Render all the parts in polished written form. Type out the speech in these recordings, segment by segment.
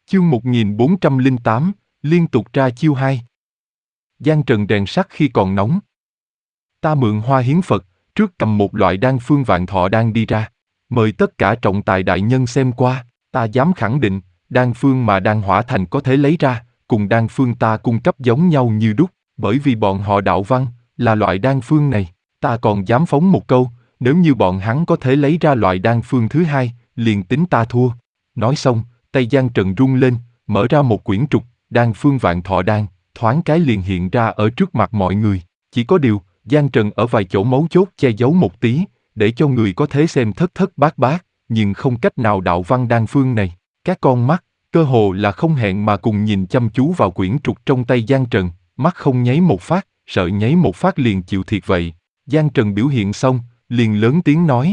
Chương 1408, liên tục ra chiêu 2. Giang trần rèn sắt khi còn nóng. Ta mượn hoa hiến Phật, trước cầm một loại đan phương vạn thọ đan đi ra. Mời tất cả trọng tài đại nhân xem qua, ta dám khẳng định, đan phương mà Đan Hỏa Thành có thể lấy ra, cùng đan phương ta cung cấp giống nhau như đúc, bởi vì bọn họ đạo văn, là loại đan phương này. Ta còn dám phóng một câu, nếu như bọn hắn có thể lấy ra loại đan phương thứ hai, liền tính ta thua. Nói xong, tay Giang Trần rung lên, mở ra một quyển trục, đan phương vạn thọ đan, thoáng cái liền hiện ra ở trước mặt mọi người. Chỉ có điều, Giang Trần ở vài chỗ mấu chốt che giấu một tí, để cho người có thể xem thất thất bát bát, nhưng không cách nào đạo văn đan phương này. Các con mắt, cơ hồ là không hẹn mà cùng nhìn chăm chú vào quyển trục trong tay Giang Trần, mắt không nháy một phát, sợ nháy một phát liền chịu thiệt vậy. Giang Trần biểu hiện xong, liền lớn tiếng nói.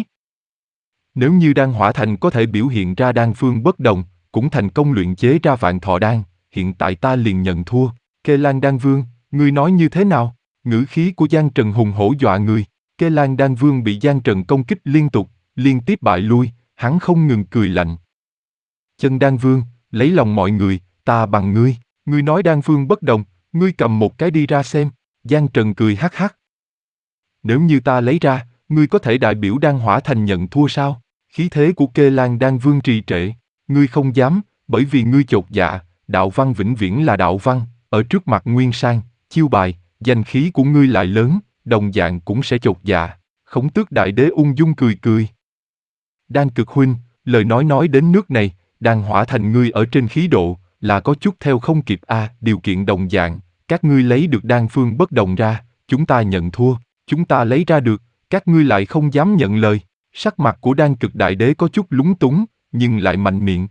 Nếu như Đan Hỏa Thành có thể biểu hiện ra đan phương bất đồng, cũng thành công luyện chế ra vạn thọ đan, hiện tại ta liền nhận thua. Kê Lan Đan Vương, ngươi nói như thế nào? Ngữ khí của Giang Trần hùng hổ dọa người. Kê Lan Đan Vương bị Giang Trần công kích liên tục, liên tiếp bại lui, hắn không ngừng cười lạnh. Chân Đan Vương, lấy lòng mọi người, ta bằng ngươi. Ngươi nói đan phương bất đồng, ngươi cầm một cái đi ra xem. Giang Trần cười hắc hắc. Nếu như ta lấy ra, ngươi có thể đại biểu Đan Hỏa Thành nhận thua sao? Khí thế của Kê Lan Đan Vương trì trệ. Ngươi không dám, bởi vì ngươi chột dạ, đạo văn vĩnh viễn là đạo văn, ở trước mặt Nguyên Sang, chiêu bài, danh khí của ngươi lại lớn, đồng dạng cũng sẽ chột dạ. Khổng Tước Đại Đế ung dung cười cười. Đan Cực huynh, lời nói đến nước này, Đan Hỏa Thành ngươi ở trên khí độ, là có chút theo không kịp điều kiện đồng dạng, các ngươi lấy được đan phương bất đồng ra, chúng ta nhận thua, chúng ta lấy ra được, các ngươi lại không dám nhận lời. Sắc mặt của Đan Cực Đại Đế có chút lúng túng, nhưng lại mạnh miệng.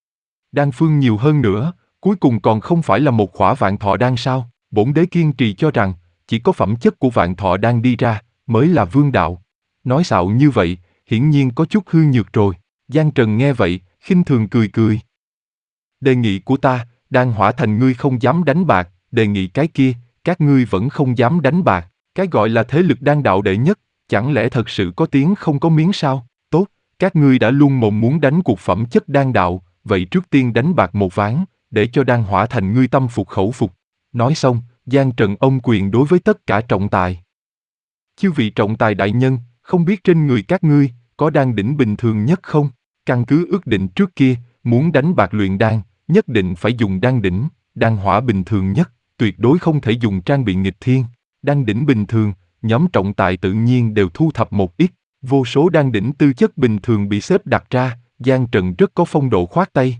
Đan phương nhiều hơn nữa, cuối cùng còn không phải là một khỏa vạn thọ đan sao? Bổn đế kiên trì cho rằng, chỉ có phẩm chất của vạn thọ đan đi ra, mới là vương đạo. Nói xạo như vậy, hiển nhiên có chút hư nhược rồi. Giang Trần nghe vậy, khinh thường cười cười. Đề nghị của ta, Đan Hỏa Thành ngươi không dám đánh bạc, đề nghị cái kia, các ngươi vẫn không dám đánh bạc. Cái gọi là thế lực đan đạo đệ nhất, chẳng lẽ thật sự có tiếng không có miếng sao? Tốt, các ngươi đã luôn mồm muốn đánh cuộc phẩm chất đan đạo, vậy trước tiên đánh bạc một ván, để cho Đan Hỏa Thành ngươi tâm phục khẩu phục. Nói xong, Giang Trần ôm quyền đối với tất cả trọng tài. Chư vị trọng tài đại nhân, không biết trên người các ngươi, có đan đỉnh bình thường nhất không? Căn cứ ước định trước kia, muốn đánh bạc luyện đan, nhất định phải dùng đan đỉnh, đan hỏa bình thường nhất, tuyệt đối không thể dùng trang bị nghịch thiên. Đan đỉnh bình thường, nhóm trọng tài tự nhiên đều thu thập một ít, vô số đan đỉnh tư chất bình thường bị xếp đặt ra, Giang Trần rất có phong độ khoát tay.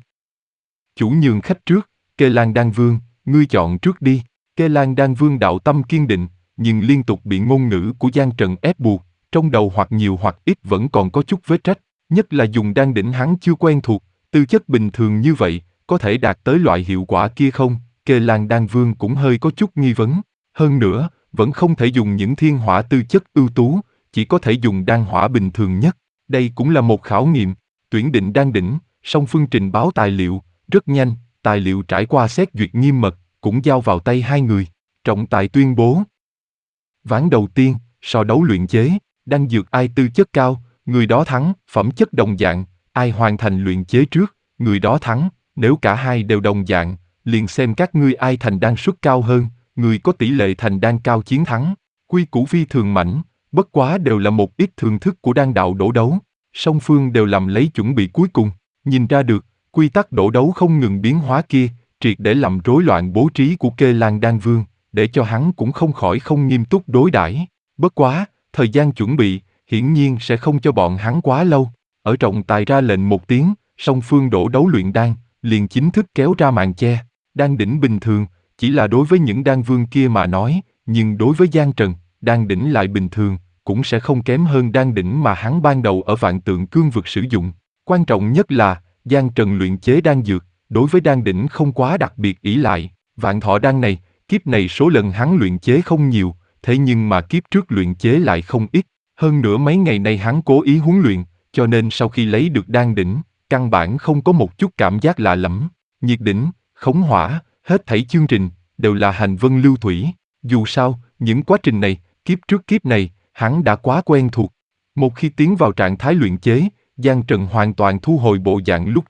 Chủ nhường khách trước, Kê Lan Đan Vương, ngươi chọn trước đi. Kê Lan Đan Vương đạo tâm kiên định, nhưng liên tục bị ngôn ngữ của Giang Trần ép buộc, trong đầu hoặc nhiều hoặc ít vẫn còn có chút vết trách, nhất là dùng đan đỉnh hắn chưa quen thuộc, tư chất bình thường như vậy, có thể đạt tới loại hiệu quả kia không? Kê Lan Đan Vương cũng hơi có chút nghi vấn. Hơn nữa, vẫn không thể dùng những thiên hỏa tư chất ưu tú, chỉ có thể dùng đan hỏa bình thường nhất. Đây cũng là một khảo nghiệm. Tuyển định đan đỉnh, song phương trình báo tài liệu, rất nhanh, tài liệu trải qua xét duyệt nghiêm mật, cũng giao vào tay hai người. Trọng tài tuyên bố. Ván đầu tiên, so đấu luyện chế, đan dược ai tư chất cao, người đó thắng, phẩm chất đồng dạng, ai hoàn thành luyện chế trước, người đó thắng, nếu cả hai đều đồng dạng, liền xem các ngươi ai thành đan suất cao hơn, người có tỷ lệ thành đan cao chiến thắng. Quy củ phi thường mãnh, bất quá đều là một ít thường thức của đan đạo đổ đấu, song phương đều làm lấy chuẩn bị cuối cùng, nhìn ra được, quy tắc đổ đấu không ngừng biến hóa kia, triệt để làm rối loạn bố trí của Kê Lan Đan Vương, để cho hắn cũng không khỏi không nghiêm túc đối đãi. Bất quá, thời gian chuẩn bị, hiển nhiên sẽ không cho bọn hắn quá lâu. Ở trọng tài ra lệnh một tiếng, song phương đổ đấu luyện đan, liền chính thức kéo ra màn che. Đan đỉnh bình thường, chỉ là đối với những đan vương kia mà nói, nhưng đối với Giang Trần, đan đỉnh lại bình thường, cũng sẽ không kém hơn đan đỉnh mà hắn ban đầu ở Vạn Tượng Cương vực sử dụng. Quan trọng nhất là, Giang Trần luyện chế đan dược, đối với đan đỉnh không quá đặc biệt ỷ lại. Vạn thọ đan này, kiếp này số lần hắn luyện chế không nhiều, thế nhưng mà kiếp trước luyện chế lại không ít. Hơn nữa mấy ngày nay hắn cố ý huấn luyện, cho nên sau khi lấy được đan đỉnh, căn bản không có một chút cảm giác lạ lẫm. Nhiệt đỉnh, khống hỏa, hết thảy chương trình, đều là hành vân lưu thủy. Dù sao, những quá trình này, kiếp trước kiếp này, hắn đã quá quen thuộc. Một khi tiến vào trạng thái luyện chế, Giang Trần hoàn toàn thu hồi bộ dạng lúc trước,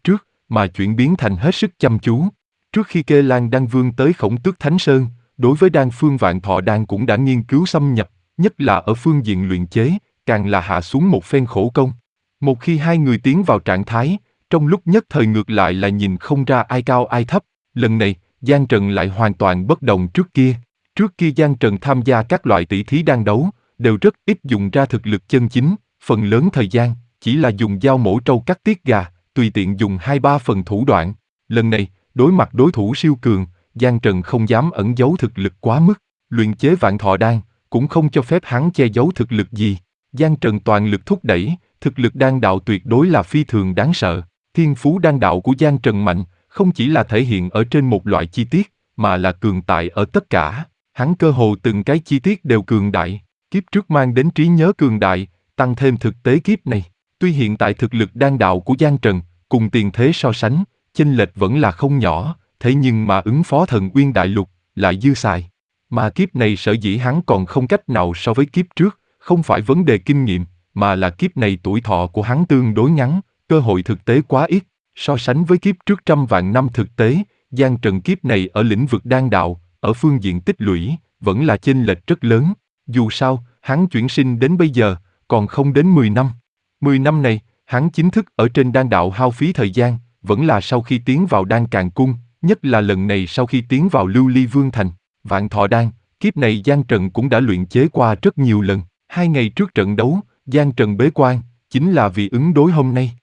mà chuyển biến thành hết sức chăm chú. Trước khi Kê Lan Đan Vương tới Khổng Tước Thánh Sơn, đối với đan phương Vạn Thọ Đan cũng đã nghiên cứu xâm nhập, nhất là ở phương diện luyện chế, càng là hạ xuống một phen khổ công. Một khi hai người tiến vào trạng thái, trong lúc nhất thời ngược lại là nhìn không ra ai cao ai thấp. Lần này, Giang Trần lại hoàn toàn bất đồng trước kia. Trước kia Giang Trần tham gia các loại tỷ thí đan đấu, đều rất ít dùng ra thực lực chân chính, phần lớn thời gian, chỉ là dùng dao mổ trâu cắt tiết gà, tùy tiện dùng 2-3 phần thủ đoạn. Lần này, đối mặt đối thủ siêu cường, Giang Trần không dám ẩn giấu thực lực quá mức. Luyện chế Vạn Thọ Đan, cũng không cho phép hắn che giấu thực lực gì. Giang Trần toàn lực thúc đẩy, thực lực đan đạo tuyệt đối là phi thường đáng sợ. Thiên phú đan đạo của Giang Trần mạnh, không chỉ là thể hiện ở trên một loại chi tiết, mà là cường đại ở tất cả. Hắn cơ hồ từng cái chi tiết đều cường đại. Kiếp trước mang đến trí nhớ cường đại, tăng thêm thực tế kiếp này. Tuy hiện tại thực lực đan đạo của Giang Trần, cùng tiền thế so sánh, chênh lệch vẫn là không nhỏ, thế nhưng mà ứng phó Thần Uyên Đại Lục, lại dư xài. Mà kiếp này sở dĩ hắn còn không cách nào so với kiếp trước, không phải vấn đề kinh nghiệm, mà là kiếp này tuổi thọ của hắn tương đối ngắn, cơ hội thực tế quá ít. So sánh với kiếp trước trăm vạn năm thực tế, Giang Trần kiếp này ở lĩnh vực đan đạo, ở phương diện tích lũy, vẫn là chênh lệch rất lớn. Dù sao, hắn chuyển sinh đến bây giờ, còn không đến 10 năm. 10 năm này, hắn chính thức ở trên đan đạo hao phí thời gian, vẫn là sau khi tiến vào đan càn cung, nhất là lần này sau khi tiến vào Lưu Ly Vương Thành. Vạn Thọ Đan, kiếp này Giang Trần cũng đã luyện chế qua rất nhiều lần. 2 ngày trước trận đấu, Giang Trần bế quan, chính là vì ứng đối hôm nay.